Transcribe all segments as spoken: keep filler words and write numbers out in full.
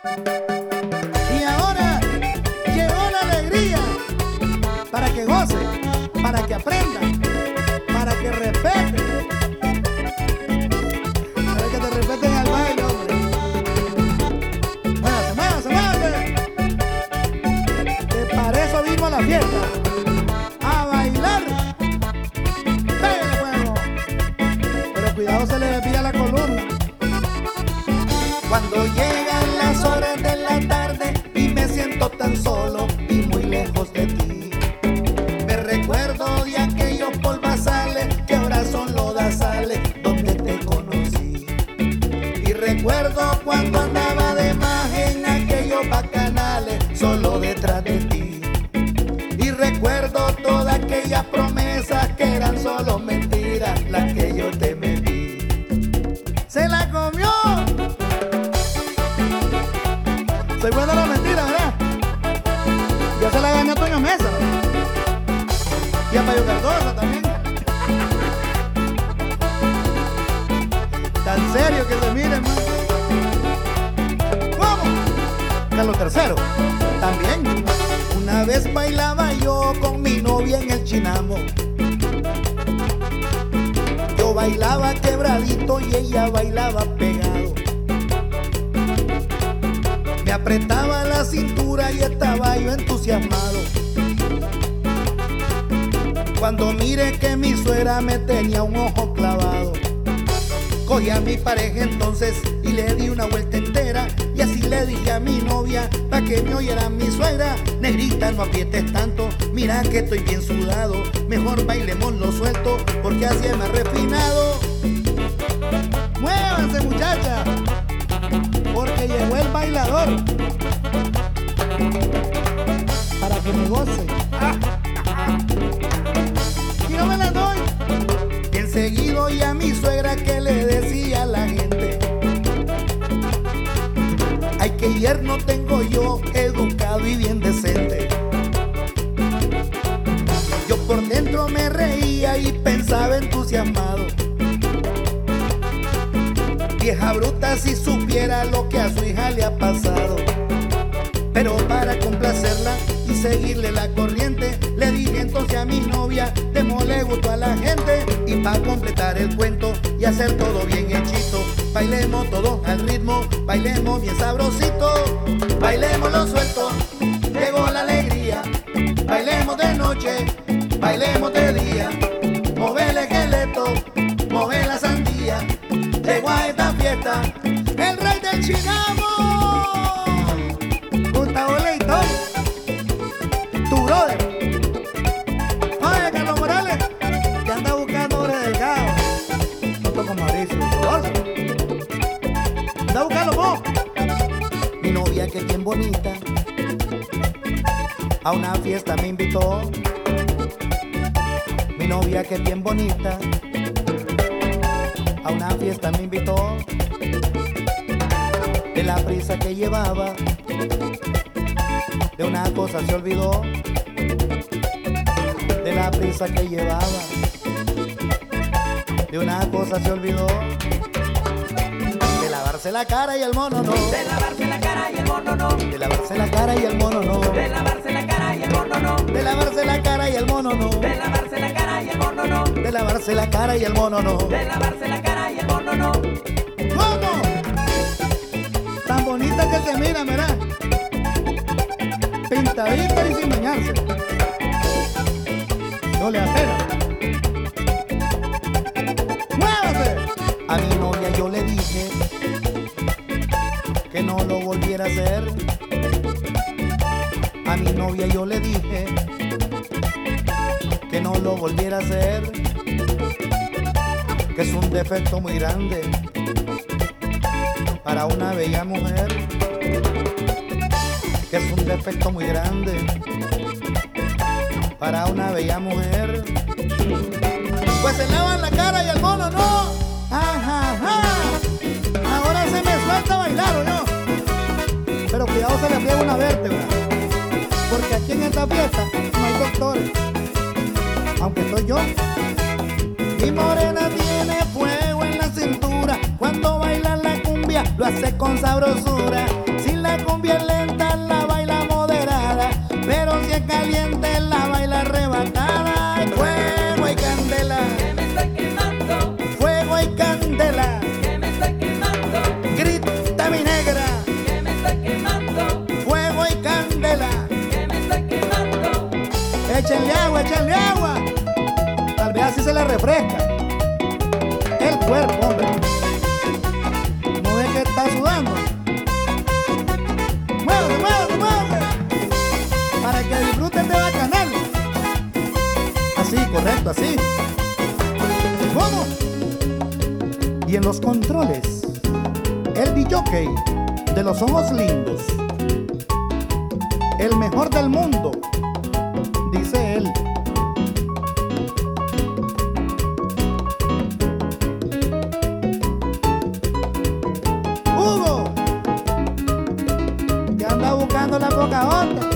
Y ahora llegó la alegría para que goce, para que aprenda, para que respete, para que te respeten al baile, hombre. Muévase, muévase, muévase. Que para eso vino a la fiesta, a bailar. Pégale fuego. Pero cuidado, se le desvía la columna. Cuando llegan las horas de la tarde y me siento tan solo y muy lejos de ti, me recuerdo de aquellos polvazales que ahora son lodazales donde te conocí. Y recuerdo cuando andaba de más en aquellos bacanales solo detrás de ti. Y recuerdo todas aquellas promesas que eran solo mentiras las que yo te metí. ¡Se la comió! Soy bueno a la mentira, ¿verdad? Ya se la gané a Toño Mesa y a Payo Cardosa también. Tan serio que se miren, man. ¿Cómo? Carlos tercero también. Una vez bailaba yo con mi novia en el Chinamo. Yo bailaba quebradito y ella bailaba pegado. Me apretaba la cintura y estaba yo entusiasmado. Cuando miré que mi suegra me tenía un ojo clavado, cogí a mi pareja entonces y le di una vuelta entera. Y así le dije a mi novia, pa' que me oyera mi suegra: negrita, no aprietes tanto, mira que estoy bien sudado. Mejor bailemos lo suelto, porque así es más refinado. Muévanse, muchacha, porque llegó el bailador para que me goce. Y no me la doy. Y enseguida y a mi suegra que le decía a la gente: ay, que yerno tengo yo, educado y bien decente. Yo por dentro me reía y pensaba entusiasmado: vieja bruta, si supiera lo que a su hija le ha pasado. Pero para complacerla y seguirle la corriente, le dije entonces a mi novia: démosle gusto a la gente. Y para completar el cuento y hacer todo bien hechito, bailemos todos al ritmo, bailemos bien sabrosito. Bailemos lo suelto, llegó la alegría. Bailemos de noche, bailemos de día. Move el esqueleto, move la sandía. Llegó a esta fiesta el rey del Chinamo, Gustavo Leitón, tu brother. Oye, Carlos Morales, que anda buscando Ore Delgado, no toco Mauricio Sodoso. Anda a buscarlo vos. Mi novia, que es bien bonita, a una fiesta me invitó. Mi novia, que es bien bonita, a una fiesta me invitó. De la prisa que llevaba, de una cosa se olvidó. De la prisa que llevaba, de una cosa se olvidó. De lavarse la cara y el mono no. De lavarse la cara y el mono no. De lavarse la cara y el mono no. De lavarse la cara y el mono no. De lavarse la cara y el mono no. De lavarse la cara y el mono no. De lavarse la cara y el mono no. De lavarse la cara y el mono no. ¿Cómo? Tan bonita que se mira, ¿verdad? Pintadita y sin bañarse. No le apena. ¡Muévase! A mi novia yo le dije que no lo volviera a hacer. A mi novia yo le dije que no lo volviera a hacer, que es un defecto muy grande para una bella mujer, que es un defecto muy grande para una bella mujer. Pues se lavan la cara y el mono no. Ajá, ajá. Ahora se me suelta a bailar, ¿o no? Pero cuidado, se le friega una vértebra, porque aquí en esta fiesta no hay doctores, aunque estoy yo. Mi morena tiene fuego en la cintura, cuando baila la cumbia lo hace con sabrosura. Si la noche caliente la baila arrebatada. Fuego y candela, que me está quemando, fuego y candela. que me está quemando, Grita mi negra, que me está quemando, fuego y candela. que me está quemando. Échenle agua, échenle agua. Tal vez así se le refresca el cuerpo, hombre. ¿No ve que está sudando? Muévese, muévese, muévese. Para que disfruten de bacanal. Así, correcto, así. ¿Cómo? Y en los controles, el D J de los ojos lindos, el mejor del mundo, dice él. Hugo, que anda buscando la Pocahontas.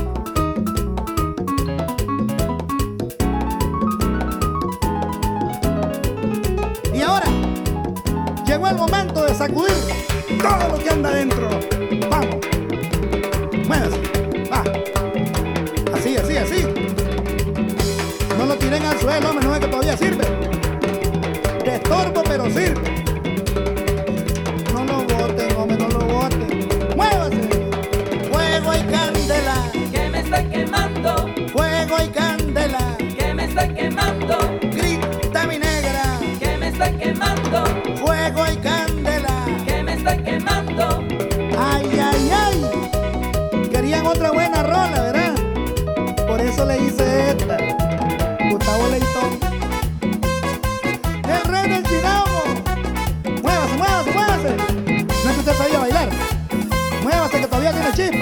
Y ahora llegó el momento de sacudir todo lo que anda dentro. Vamos, muévase, va. Así, así, así. No lo tiren al suelo, hombre, no es que todavía sirve. De estorbo, pero sirve. No lo boten, hombre, no lo boten. Muévase. Fuego y candela, Que me está quemando, fuego y candela. que me está quemando, Grita mi negra, que me está quemando, fuego y candela. que me está quemando. Ay, ay, ay. Querían otra buena rola, ¿verdad? Por eso le hice esta. Gustavo Leitón, el rey del chinamo. Muévase, muévase, muévase. No es que usted sabía bailar. Muévase que todavía tiene chip.